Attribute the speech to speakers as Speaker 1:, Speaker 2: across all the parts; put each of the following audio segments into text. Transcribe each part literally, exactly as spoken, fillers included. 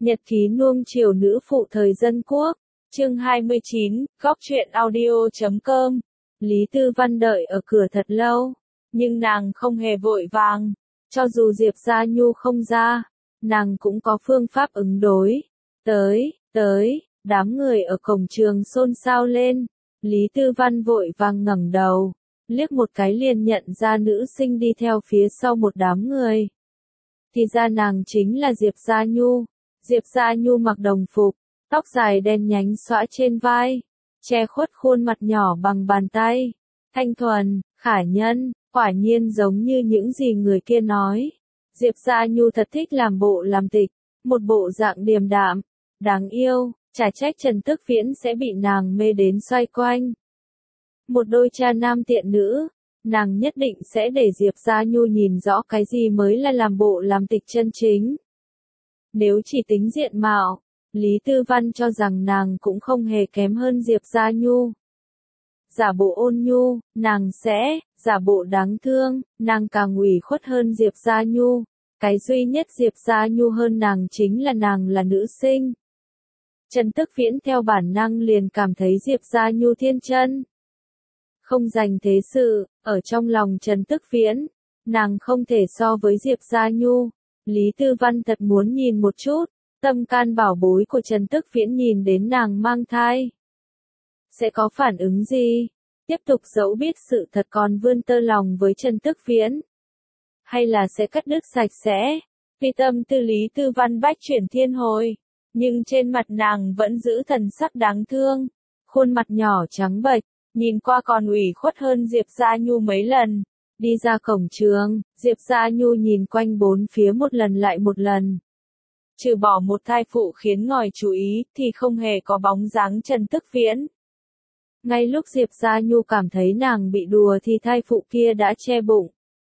Speaker 1: Nhật ký nuông chiều nữ phụ thời dân quốc, chương hai mươi chín, góc truyện audio chấm com. Lý Tư Văn đợi ở cửa thật lâu, nhưng nàng không hề vội vàng. Cho dù Diệp Gia Nhu không ra, nàng cũng có phương pháp ứng đối. Tới, tới, đám người ở cổng trường xôn xao lên. Lý Tư Văn vội vàng ngẩng đầu, liếc một cái liền nhận ra nữ sinh đi theo phía sau một đám người. Thì ra nàng chính là Diệp Gia Nhu. Diệp Gia Nhu mặc đồng phục, tóc dài đen nhánh xõa trên vai, che khuất khuôn mặt nhỏ bằng bàn tay. Thanh thuần, khả nhân, quả nhiên giống như những gì người kia nói. Diệp Gia Nhu thật thích làm bộ làm tịch, một bộ dạng điềm đạm, đáng yêu, chả trách Trần Tức Viễn sẽ bị nàng mê đến xoay quanh. Một đôi cha nam tiện nữ, nàng nhất định sẽ để Diệp Gia Nhu nhìn rõ cái gì mới là làm bộ làm tịch chân chính. Nếu chỉ tính diện mạo, Lý Tư Văn cho rằng nàng cũng không hề kém hơn Diệp Gia Nhu. Giả bộ ôn nhu, nàng sẽ, giả bộ đáng thương, nàng càng ủy khuất hơn Diệp Gia Nhu. Cái duy nhất Diệp Gia Nhu hơn nàng chính là nàng là nữ sinh. Trần Tức Viễn theo bản năng liền cảm thấy Diệp Gia Nhu thiên chân. Không dành thế sự, ở trong lòng Trần Tức Viễn, nàng không thể so với Diệp Gia Nhu. Lý Tư Văn thật muốn nhìn một chút, tâm can bảo bối của Trần Tức Viễn nhìn đến nàng mang thai. Sẽ có phản ứng gì? Tiếp tục giấu biết sự thật còn vươn tơ lòng với Trần Tức Viễn? Hay là sẽ cắt đứt sạch sẽ? Vì tâm tư Lý Tư Văn bách chuyển thiên hồi, nhưng trên mặt nàng vẫn giữ thần sắc đáng thương. Khuôn mặt nhỏ trắng bệch, nhìn qua còn ủy khuất hơn Diệp Gia Nhu mấy lần. Đi ra cổng trường, Diệp Gia Nhu nhìn quanh bốn phía một lần lại một lần. Trừ bỏ một thai phụ khiến ngòi chú ý, thì không hề có bóng dáng Trần Tức Viễn. Ngay lúc Diệp Gia Nhu cảm thấy nàng bị đùa thì thai phụ kia đã che bụng.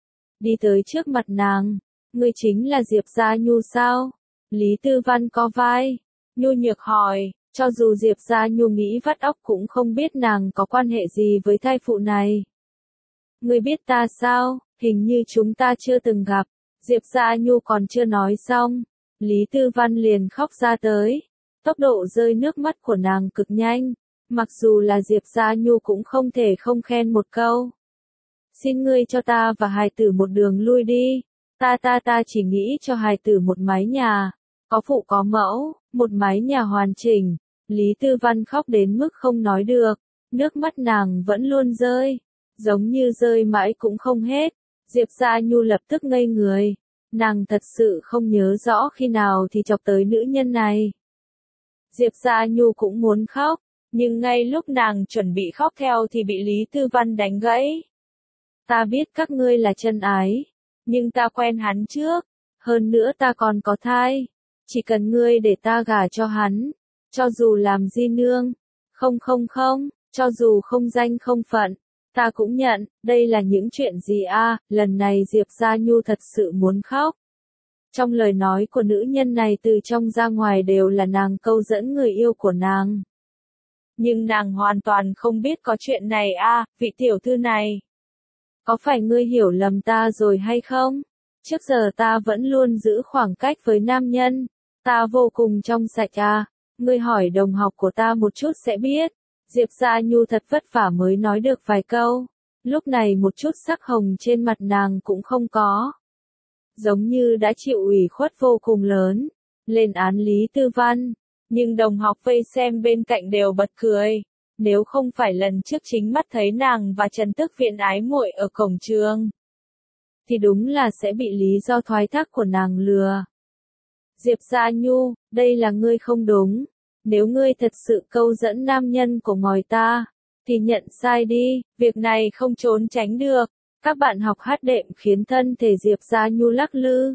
Speaker 1: Đi tới trước mặt nàng, ngươi chính là Diệp Gia Nhu sao? Lý Tư Văn co vai, nhu nhược hỏi, cho dù Diệp Gia Nhu nghĩ vắt óc cũng không biết nàng có quan hệ gì với thai phụ này. Ngươi biết ta sao? Hình như chúng ta chưa từng gặp. Diệp Gia Nhu còn chưa nói xong, Lý Tư Văn liền khóc ra tới. Tốc độ rơi nước mắt của nàng cực nhanh, mặc dù là Diệp Gia Nhu cũng không thể không khen một câu. Xin ngươi cho ta và hài tử một đường lui đi. Ta ta ta chỉ nghĩ cho hài tử một mái nhà, có phụ có mẫu, một mái nhà hoàn chỉnh. Lý Tư Văn khóc đến mức không nói được, nước mắt nàng vẫn luôn rơi, giống như rơi mãi cũng không hết. Diệp Gia Nhu lập tức ngây người, nàng thật sự không nhớ rõ khi nào thì chọc tới nữ nhân này. Diệp Gia Nhu cũng muốn khóc, nhưng ngay lúc nàng chuẩn bị khóc theo thì bị Lý Tư Văn đánh gãy. Ta biết các ngươi là chân ái, nhưng ta quen hắn trước, hơn nữa ta còn có thai, chỉ cần ngươi để ta gả cho hắn, cho dù làm di nương, không không không, cho dù không danh không phận, ta cũng nhận. Đây là những chuyện gì a? À? Lần này Diệp Gia Nhu thật sự muốn khóc. Trong lời nói của nữ nhân này từ trong ra ngoài đều là nàng câu dẫn người yêu của nàng. Nhưng nàng hoàn toàn không biết có chuyện này a, à, vị tiểu thư này. Có phải ngươi hiểu lầm ta rồi hay không? Trước giờ ta vẫn luôn giữ khoảng cách với nam nhân, ta vô cùng trong sạch à, ngươi hỏi đồng học của ta một chút sẽ biết. Diệp Gia Nhu thật vất vả mới nói được vài câu, lúc này một chút sắc hồng trên mặt nàng cũng không có. Giống như đã chịu ủy khuất vô cùng lớn, lên án Lý Tư Văn, nhưng đồng học vây xem bên cạnh đều bật cười. Nếu không phải lần trước chính mắt thấy nàng và Trần Tức Viễn ái muội ở cổng trường, thì đúng là sẽ bị lý do thoái thác của nàng lừa. Diệp Gia Nhu, đây là ngươi không đúng. Nếu ngươi thật sự câu dẫn nam nhân của ngòi ta, thì nhận sai đi, việc này không trốn tránh được. Các bạn học hát đệm khiến thân thể Diệp Gia Nhu lắc lư.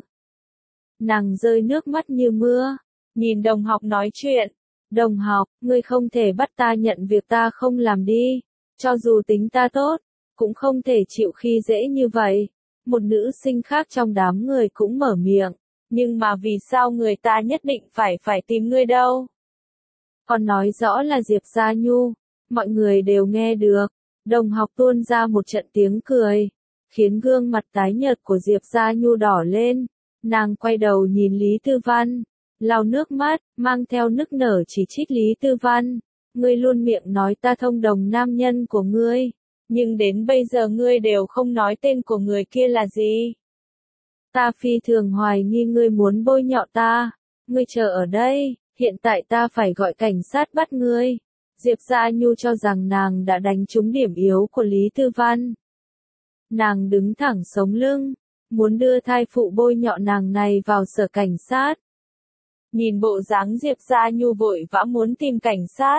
Speaker 1: Nàng rơi nước mắt như mưa, nhìn đồng học nói chuyện. Đồng học, ngươi không thể bắt ta nhận việc ta không làm đi. Cho dù tính ta tốt, cũng không thể chịu khi dễ như vậy. Một nữ sinh khác trong đám người cũng mở miệng. Nhưng mà vì sao người ta nhất định phải phải tìm ngươi đâu? Còn nói rõ là Diệp Gia Nhu, mọi người đều nghe được. Đồng học tuôn ra một trận tiếng cười, khiến gương mặt tái nhợt của Diệp Gia Nhu đỏ lên. Nàng quay đầu nhìn Lý Tư Văn, lau nước mắt, mang theo nức nở chỉ trích Lý Tư Văn. Ngươi luôn miệng nói ta thông đồng nam nhân của ngươi, nhưng đến bây giờ ngươi đều không nói tên của người kia là gì. Ta phi thường hoài nghi ngươi muốn bôi nhọ ta. Ngươi chờ ở đây, hiện tại ta phải gọi cảnh sát bắt ngươi. Diệp Gia Nhu cho rằng nàng đã đánh trúng điểm yếu của Lý Tư Văn. Nàng đứng thẳng sống lưng, muốn đưa thai phụ bôi nhọ nàng này vào sở cảnh sát. Nhìn bộ dáng Diệp Gia Nhu vội vã muốn tìm cảnh sát.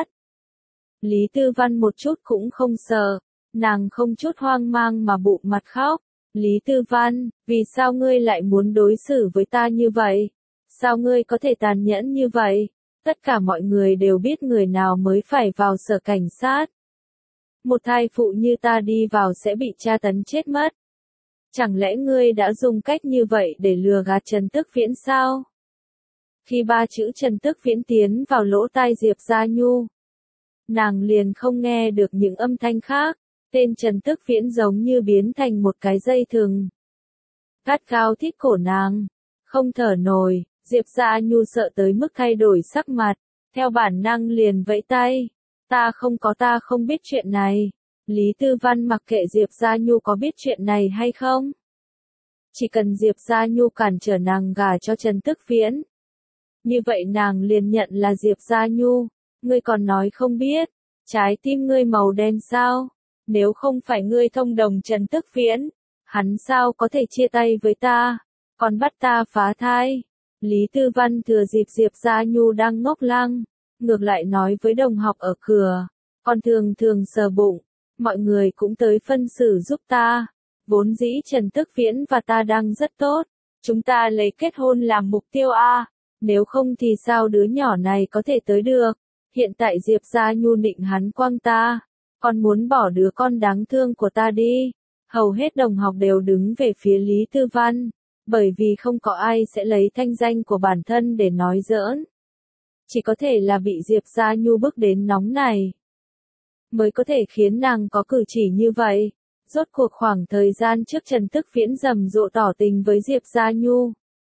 Speaker 1: Lý Tư Văn một chút cũng không sợ, nàng không chút hoang mang mà bụng mặt khóc. Lý Tư Văn, vì sao ngươi lại muốn đối xử với ta như vậy? Sao ngươi có thể tàn nhẫn như vậy? Tất cả mọi người đều biết người nào mới phải vào sở cảnh sát. Một thai phụ như ta đi vào sẽ bị tra tấn chết mất. Chẳng lẽ ngươi đã dùng cách như vậy để lừa gạt Trần Tức Viễn sao? Khi ba chữ Trần Tức Viễn tiến vào lỗ tai Diệp Gia Nhu, nàng liền không nghe được những âm thanh khác. Tên Trần Tức Viễn giống như biến thành một cái dây thừng. Gắt gao thít cổ nàng, không thở nổi. Diệp Gia Nhu sợ tới mức thay đổi sắc mặt, theo bản năng liền vẫy tay. Ta không có ta không biết chuyện này. Lý Tư Văn mặc kệ Diệp Gia Nhu có biết chuyện này hay không. Chỉ cần Diệp Gia Nhu cản trở nàng gả cho Trần Tức Viễn. Như vậy nàng liền nhận là Diệp Gia Nhu. Ngươi còn nói không biết, trái tim ngươi màu đen sao? Nếu không phải ngươi thông đồng Trần Tức Viễn, hắn sao có thể chia tay với ta, còn bắt ta phá thai. Lý Tư Văn thừa dịp Diệp Gia Nhu đang ngốc lăng, ngược lại nói với đồng học ở cửa, con thường thường sờ bụng, mọi người cũng tới phân xử giúp ta. Vốn dĩ Trần Tức Viễn và ta đang rất tốt, chúng ta lấy kết hôn làm mục tiêu a, nếu không thì sao đứa nhỏ này có thể tới được. Hiện tại Diệp Gia Nhu định hắn quăng ta, con muốn bỏ đứa con đáng thương của ta đi. Hầu hết đồng học đều đứng về phía Lý Tư Văn, bởi vì không có ai sẽ lấy thanh danh của bản thân để nói giỡn. Chỉ có thể là bị Diệp Gia Nhu bức đến nóng này, mới có thể khiến nàng có cử chỉ như vậy. Rốt cuộc khoảng thời gian trước Trần Tức Viễn rầm rộ tỏ tình với Diệp Gia Nhu.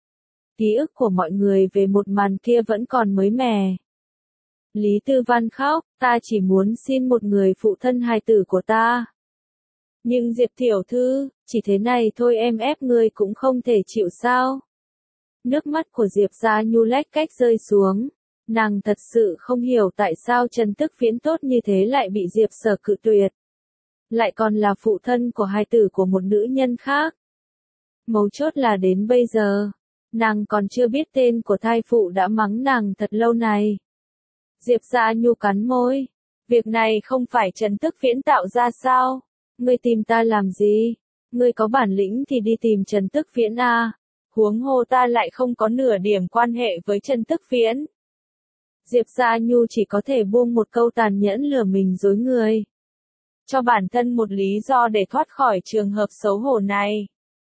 Speaker 1: Ký ức của mọi người về một màn kia vẫn còn mới mẻ. Lý Tư Văn khóc, ta chỉ muốn xin một người phụ thân hài tử của ta. Nhưng Diệp tiểu thư, chỉ thế này thôi em ép ngươi cũng không thể chịu sao? Nước mắt của Diệp Gia Nhu lách cách rơi xuống. Nàng thật sự không hiểu tại sao Trần Tức Viễn tốt như thế lại bị Diệp Sở cự tuyệt. Lại còn là phụ thân của hài tử của một nữ nhân khác. Mấu chốt là đến bây giờ, nàng còn chưa biết tên của thai phụ đã mắng nàng thật lâu này. Diệp Gia Nhu cắn môi. Việc này không phải Trần Tức Viễn tạo ra sao? Ngươi tìm ta làm gì? Ngươi có bản lĩnh thì đi tìm Trần Tức Viễn a. Huống hồ ta lại không có nửa điểm quan hệ với Trần Tức Viễn. Diệp Gia Nhu chỉ có thể buông một câu tàn nhẫn lừa mình dối người. Cho bản thân một lý do để thoát khỏi trường hợp xấu hổ này.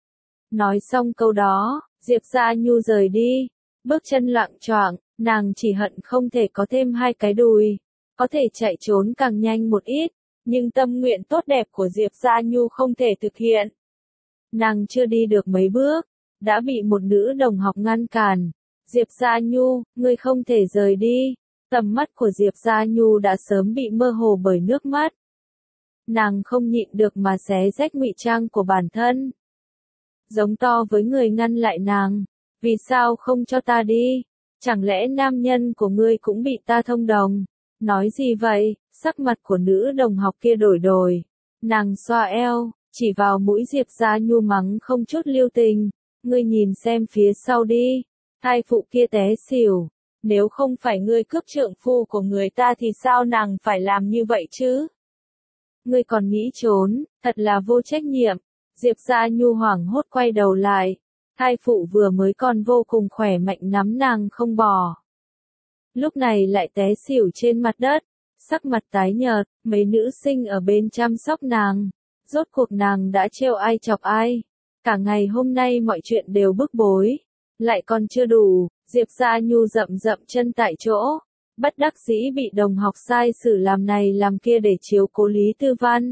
Speaker 1: Nói xong câu đó, Diệp Gia Nhu rời đi. Bước chân loạng choạng, nàng chỉ hận không thể có thêm hai cái đùi. Có thể chạy trốn càng nhanh một ít. Nhưng tâm nguyện tốt đẹp của Diệp Gia Nhu không thể thực hiện. Nàng chưa đi được mấy bước, đã bị một nữ đồng học ngăn cản. Diệp Gia Nhu, ngươi không thể rời đi. Tầm mắt của Diệp Gia Nhu đã sớm bị mơ hồ bởi nước mắt. Nàng không nhịn được mà xé rách ngụy trang của bản thân. Giống to với người ngăn lại nàng. Vì sao không cho ta đi? Chẳng lẽ nam nhân của ngươi cũng bị ta thông đồng? Nói gì vậy? Sắc mặt của nữ đồng học kia đổi đổi. Nàng xoa eo, chỉ vào mũi Diệp Gia Nhu mắng không chút lưu tình. Ngươi nhìn xem phía sau đi. Thai phụ kia té xỉu. Nếu không phải ngươi cướp trượng phu của người ta thì sao nàng phải làm như vậy chứ? Ngươi còn nghĩ trốn, thật là vô trách nhiệm. Diệp Gia Nhu hoảng hốt quay đầu lại. Thai phụ vừa mới còn vô cùng khỏe mạnh nắm nàng không bỏ. Lúc này lại té xỉu trên mặt đất. Sắc mặt tái nhợt, mấy nữ sinh ở bên chăm sóc nàng. Rốt cuộc nàng đã trêu ai chọc ai. Cả ngày hôm nay mọi chuyện đều bức bối. Lại còn chưa đủ, Diệp Gia Nhu rậm rậm chân tại chỗ. Bất đắc dĩ bị đồng học sai xử làm này làm kia để chiếu cố Lý Tư Văn.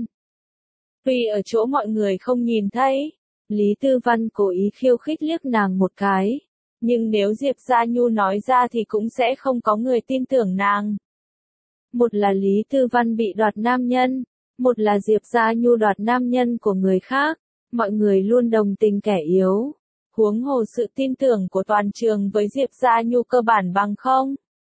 Speaker 1: Vì ở chỗ mọi người không nhìn thấy, Lý Tư Văn cố ý khiêu khích liếc nàng một cái. Nhưng nếu Diệp Gia Nhu nói ra thì cũng sẽ không có người tin tưởng nàng. Một là Lý Tư Văn bị đoạt nam nhân, một là Diệp Gia Nhu đoạt nam nhân của người khác, mọi người luôn đồng tình kẻ yếu. Huống hồ sự tin tưởng của toàn trường với Diệp Gia Nhu cơ bản bằng không.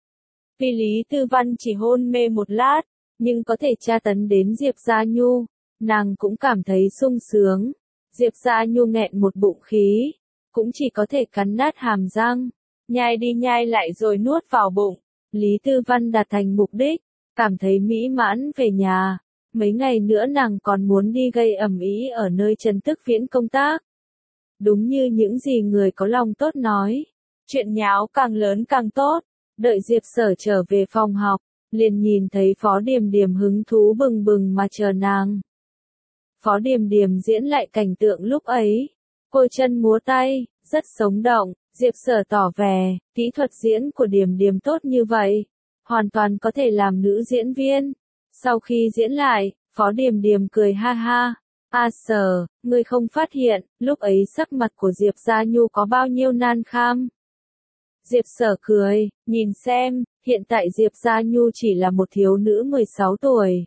Speaker 1: Vì Lý Tư Văn chỉ hôn mê một lát, nhưng có thể tra tấn đến Diệp Gia Nhu, nàng cũng cảm thấy sung sướng. Diệp Gia Nhu nghẹn một bụng khí, cũng chỉ có thể cắn nát hàm răng, nhai đi nhai lại rồi nuốt vào bụng. Lý Tư Văn đạt thành mục đích, cảm thấy mỹ mãn về nhà. Mấy ngày nữa nàng còn muốn đi gây ầm ĩ ở nơi Trần Tức Viễn công tác. Đúng như những gì người có lòng tốt nói, chuyện nháo càng lớn càng tốt. Đợi Diệp Sở trở về phòng học, liền nhìn thấy Phó Điềm Điềm hứng thú bừng bừng mà chờ nàng. Phó Điềm Điềm diễn lại cảnh tượng lúc ấy, cô chân múa tay, rất sống động. Diệp Sở tỏ vẻ, kỹ thuật diễn của Điềm Điềm tốt như vậy, hoàn toàn có thể làm nữ diễn viên. Sau khi diễn lại, Phó Điềm Điềm cười ha ha. A Sở, ngươi không phát hiện, lúc ấy sắc mặt của Diệp Gia Nhu có bao nhiêu nan kham. Diệp Sở cười, nhìn xem, hiện tại Diệp Gia Nhu chỉ là một thiếu nữ mười sáu tuổi.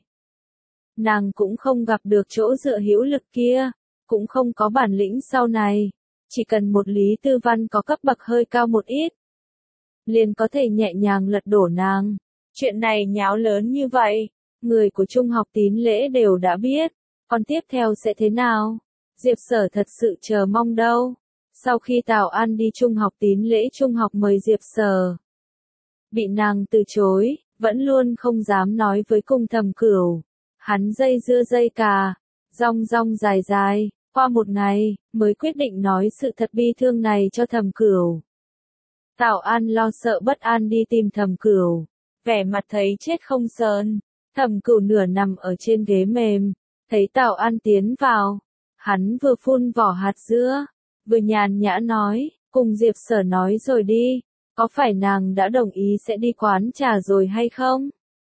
Speaker 1: Nàng cũng không gặp được chỗ dựa hữu lực kia, cũng không có bản lĩnh sau này. Chỉ cần một Lý Tư Văn có cấp bậc hơi cao một ít, liền có thể nhẹ nhàng lật đổ nàng. Chuyện này nháo lớn như vậy, người của Trung học Tín Lễ đều đã biết, còn tiếp theo sẽ thế nào? Diệp Sở thật sự chờ mong đâu. Sau khi Tào An đi Trung học Tín Lễ Trung học mời Diệp Sở, bị nàng từ chối, vẫn luôn không dám nói với Cung Thầm Cửu. Hắn dây dưa dây cà, rong rong dài dài, qua một ngày, mới quyết định nói sự thật bi thương này cho Thầm Cửu. Tào An lo sợ bất an đi tìm Thầm Cửu, vẻ mặt thấy chết không sờn. Thầm Cửu nửa nằm ở trên ghế mềm, thấy Tào An tiến vào, hắn vừa phun vỏ hạt dưa, vừa nhàn nhã nói, cùng Diệp Sở nói rồi đi, có phải nàng đã đồng ý sẽ đi quán trà rồi hay không?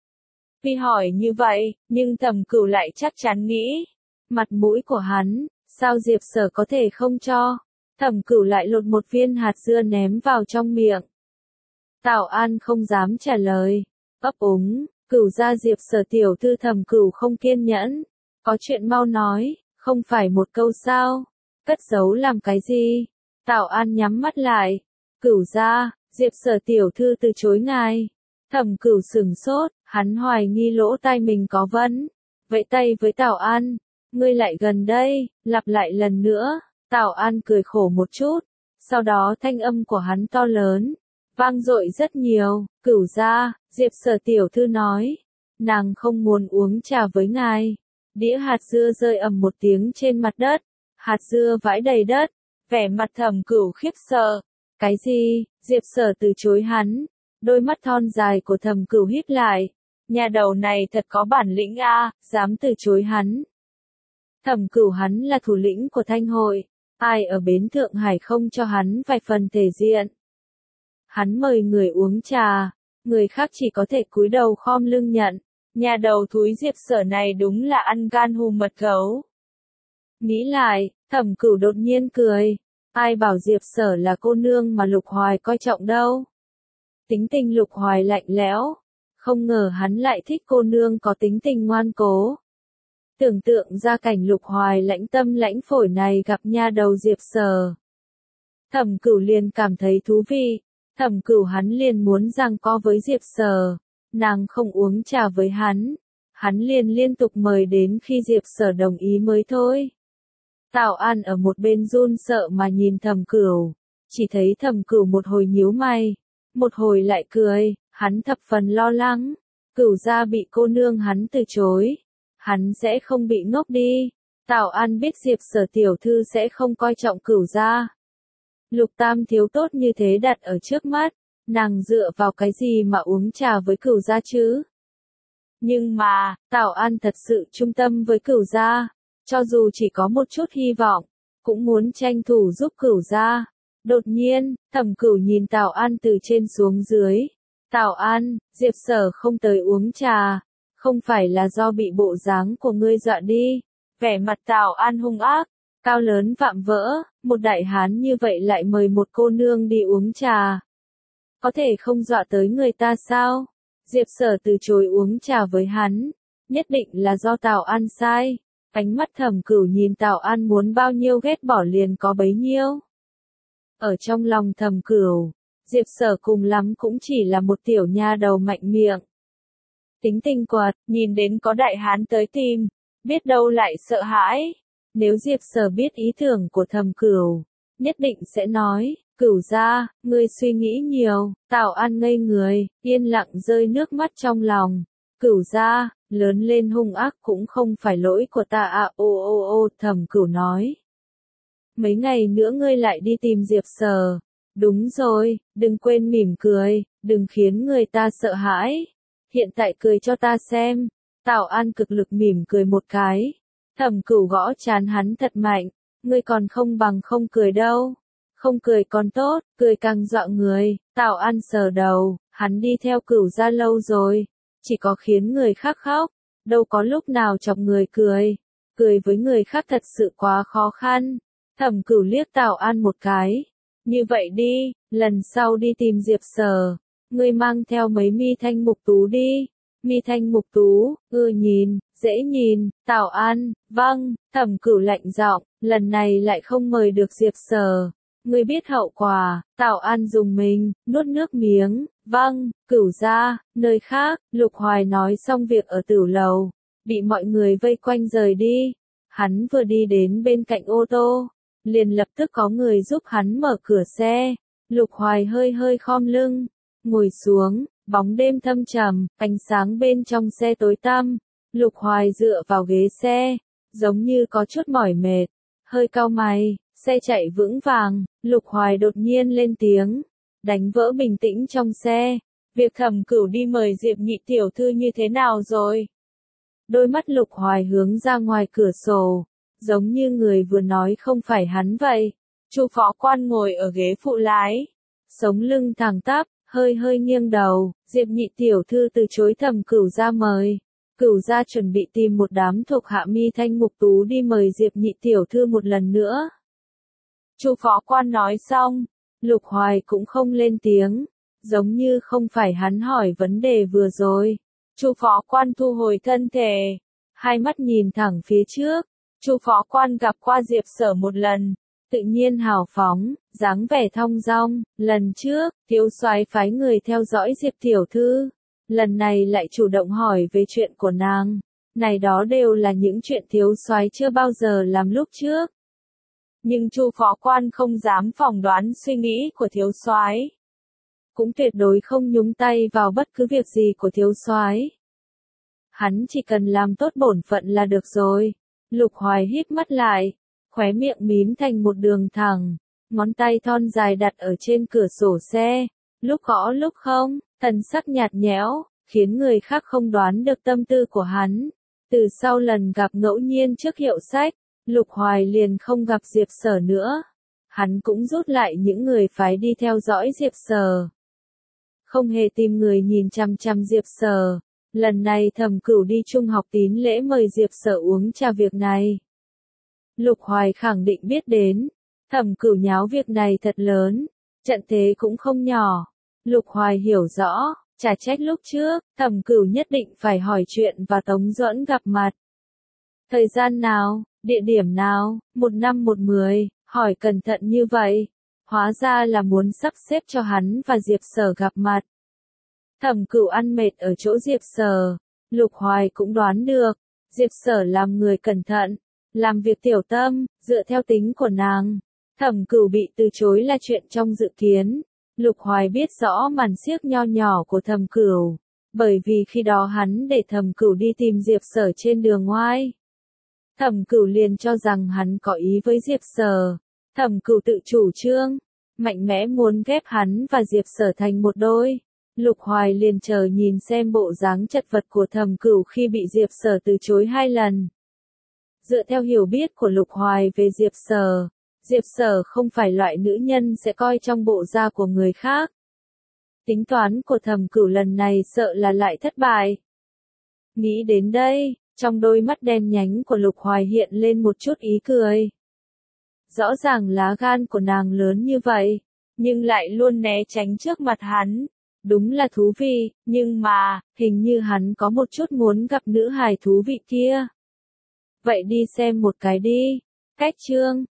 Speaker 1: Vì hỏi như vậy, nhưng Thầm Cửu lại chắc chắn nghĩ, mặt mũi của hắn, sao Diệp Sở có thể không cho? Thầm Cửu lại lột một viên hạt dưa ném vào trong miệng. Tào An không dám trả lời, ấp úng, Cửu gia Diệp Sở tiểu thư. Thầm Cửu không kiên nhẫn, có chuyện mau nói, không phải một câu sao? Cất giấu làm cái gì? Tào An nhắm mắt lại, Cửu gia, Diệp Sở tiểu thư từ chối ngài. Thầm Cửu sửng sốt, hắn hoài nghi lỗ tai mình có vấn, vẫy tay với Tào An, ngươi lại gần đây, lặp lại lần nữa. Tào An cười khổ một chút, sau đó thanh âm của hắn to lớn, vang dội rất nhiều. Cửu gia, Diệp Sở tiểu thư nói, nàng không muốn uống trà với ngài. Đĩa hạt dưa rơi ầm một tiếng trên mặt đất, hạt dưa vãi đầy đất, vẻ mặt Thầm Cửu khiếp sợ. Cái gì? Diệp Sở từ chối hắn? Đôi mắt thon dài của Thầm Cửu híp lại, nhà đầu này thật có bản lĩnh a, dám từ chối hắn. Thầm Cửu hắn là thủ lĩnh của Thanh hội, ai ở bến Thượng Hải không cho hắn vài phần thể diện. Hắn mời người uống trà, người khác chỉ có thể cúi đầu khom lưng nhận. Nhà đầu thúi Diệp Sở này đúng là ăn gan hùm mật gấu. Nghĩ lại, Thầm Cửu đột nhiên cười, ai bảo Diệp Sở là cô nương mà Lục Hoài coi trọng đâu. Tính tình Lục Hoài lạnh lẽo, không ngờ hắn lại thích cô nương có tính tình ngoan cố. Tưởng tượng ra cảnh Lục Hoài lãnh tâm lãnh phổi này gặp nha đầu Diệp Sở, Thầm Cửu liền cảm thấy thú vị. Thầm Cửu hắn liền muốn giằng co với Diệp Sở, nàng không uống trà với hắn, hắn liền liên tục mời đến khi Diệp Sở đồng ý mới thôi. Tào An ở một bên run sợ mà nhìn Thầm Cửu, chỉ thấy Thầm Cửu một hồi nhíu mày, một hồi lại cười, hắn thập phần lo lắng, Cửu gia bị cô nương hắn từ chối, hắn sẽ không bị ngốc đi. Tào An biết Diệp Sở tiểu thư sẽ không coi trọng Cửu gia. Lục Tam thiếu tốt như thế đặt ở trước mắt, nàng dựa vào cái gì mà uống trà với Cửu gia chứ? Nhưng mà, Tào An thật sự trung tâm với Cửu gia, cho dù chỉ có một chút hy vọng, cũng muốn tranh thủ giúp Cửu gia. Đột nhiên, Thầm Cửu nhìn Tào An từ trên xuống dưới. Tào An, Diệp Sở không tới uống trà, không phải là do bị bộ dáng của ngươi dọa đi. Vẻ mặt Tào An hung ác, Cao lớn vạm vỡ, một đại hán như vậy lại mời một cô nương đi uống trà. Có thể không dọa tới người ta sao? Diệp Sở từ chối uống trà với hắn, nhất định là do Tào An sai. Ánh mắt Thẩm Cửu nhìn Tào An muốn bao nhiêu ghét bỏ liền có bấy nhiêu. Ở trong lòng Thẩm Cửu, Diệp Sở cùng lắm cũng chỉ là một tiểu nha đầu mạnh miệng. Tính tình quật, nhìn đến có đại hán tới tìm, biết đâu lại sợ hãi. Nếu Diệp Sở biết ý tưởng của Thẩm Cửu, nhất định sẽ nói, Cửu gia, ngươi suy nghĩ nhiều. Tào An ngây người, yên lặng rơi nước mắt trong lòng. Cửu gia, lớn lên hung ác cũng không phải lỗi của ta à, ô ô ô, Thẩm Cửu nói. Mấy ngày nữa ngươi lại đi tìm Diệp Sở. Đúng rồi, đừng quên mỉm cười, đừng khiến người ta sợ hãi. Hiện tại cười cho ta xem. Tào An cực lực mỉm cười một cái. Thẩm Cửu gõ trán hắn thật mạnh. Ngươi còn không bằng không cười đâu. Không cười còn tốt, cười càng dọa người. Tào An sờ đầu, hắn đi theo Cửu gia lâu rồi. Chỉ có khiến người khác khóc. Đâu có lúc nào chọc người cười. Cười với người khác thật sự quá khó khăn. Thẩm Cửu liếc Tào An một cái. Như vậy đi, lần sau đi tìm Diệp Sở, ngươi mang theo mấy mi thanh mục tú đi. Mi thanh mục tú, ưa nhìn, dễ nhìn. Tào An, vâng. Thẩm Cửu lạnh giọng, lần này lại không mời được Diệp Sở. Ngươi biết hậu quả. Tào An dùng mình, nuốt nước miếng. Vâng, Cửu gia, nơi khác. Lục Hoài nói xong việc ở Tửu lầu, bị mọi người vây quanh rời đi. Hắn vừa đi đến bên cạnh ô tô, liền lập tức có người giúp hắn mở cửa xe. Lục Hoài hơi hơi khom lưng, ngồi xuống. Bóng đêm thâm trầm, ánh sáng bên trong xe tối tăm. Lục Hoài dựa vào ghế xe, giống như có chút mỏi mệt, hơi cau mày. Xe chạy vững vàng, Lục Hoài đột nhiên lên tiếng, đánh vỡ bình tĩnh trong xe. Việc Thẩm Cửu đi mời Diệp nhị tiểu thư như thế nào rồi? Đôi mắt Lục Hoài hướng ra ngoài cửa sổ, giống như người vừa nói không phải hắn vậy. Chu phó quan ngồi ở ghế phụ lái, sống lưng thẳng tắp, hơi hơi nghiêng đầu. Diệp nhị tiểu thư từ chối Thẩm Cửu ra mời. Cửu gia chuẩn bị tìm một đám thuộc hạ mi thanh mục tú đi mời Diệp nhị tiểu thư một lần nữa. Chu phó quan nói xong, Lục Hoài cũng không lên tiếng, giống như không phải hắn hỏi vấn đề vừa rồi. Chu phó quan thu hồi thân thể, hai mắt nhìn thẳng phía trước. Chu phó quan gặp qua Diệp Sở một lần, tự nhiên hào phóng, dáng vẻ thong dong. Lần trước, thiếu soái phái người theo dõi Diệp tiểu thư, lần này lại chủ động hỏi về chuyện của nàng. Này đó đều là những chuyện thiếu soái chưa bao giờ làm lúc trước. Nhưng Chu phó quan không dám phỏng đoán suy nghĩ của thiếu soái, cũng tuyệt đối không nhúng tay vào bất cứ việc gì của thiếu soái. Hắn chỉ cần làm tốt bổn phận là được rồi. Lục Hoài híp mắt lại, khóe miệng mím thành một đường thẳng, ngón tay thon dài đặt ở trên cửa sổ xe, lúc gõ lúc không, thần sắc nhạt nhẽo, khiến người khác không đoán được tâm tư của hắn. Từ sau lần gặp ngẫu nhiên trước hiệu sách, Lục Hoài liền không gặp Diệp Sở nữa. Hắn cũng rút lại những người phái đi theo dõi Diệp Sở. Không hề tìm người nhìn chăm chăm Diệp Sở. Lần này Thẩm Cửu đi trung học tín lễ mời Diệp Sở uống trà việc này. Lục Hoài khẳng định biết đến. Thẩm Cửu nháo việc này thật lớn. Trận thế cũng không nhỏ. Lục Hoài hiểu rõ, chả trách lúc trước, Thẩm Cửu nhất định phải hỏi chuyện và Tống Duẫn gặp mặt. Thời gian nào, địa điểm nào, một năm một mười, hỏi cẩn thận như vậy. Hóa ra là muốn sắp xếp cho hắn và Diệp Sở gặp mặt. Thẩm Cửu ăn mệt ở chỗ Diệp Sở. Lục Hoài cũng đoán được. Diệp Sở làm người cẩn thận, làm việc tiểu tâm, dựa theo tính của nàng. Thẩm Cửu bị từ chối là chuyện trong dự kiến. Lục Hoài biết rõ màn xiếc nho nhỏ của Thẩm Cửu, bởi vì khi đó hắn để Thẩm Cửu đi tìm Diệp Sở trên đường ngoài. Thẩm Cửu liền cho rằng hắn có ý với Diệp Sở. Thẩm Cửu tự chủ trương, mạnh mẽ muốn ghép hắn và Diệp Sở thành một đôi. Lục Hoài liền chờ nhìn xem bộ dáng chật vật của Thẩm Cửu khi bị Diệp Sở từ chối hai lần. Dựa theo hiểu biết của Lục Hoài về Diệp Sở, Diệp Sở không phải loại nữ nhân sẽ coi trong bộ da của người khác. Tính toán của Thẩm Cửu lần này sợ là lại thất bại. Nghĩ đến đây, trong đôi mắt đen nhánh của Lục Hoài hiện lên một chút ý cười. Rõ ràng lá gan của nàng lớn như vậy, nhưng lại luôn né tránh trước mặt hắn. Đúng là thú vị, nhưng mà, hình như hắn có một chút muốn gặp nữ hài thú vị kia. Vậy đi xem một cái đi. Cách chương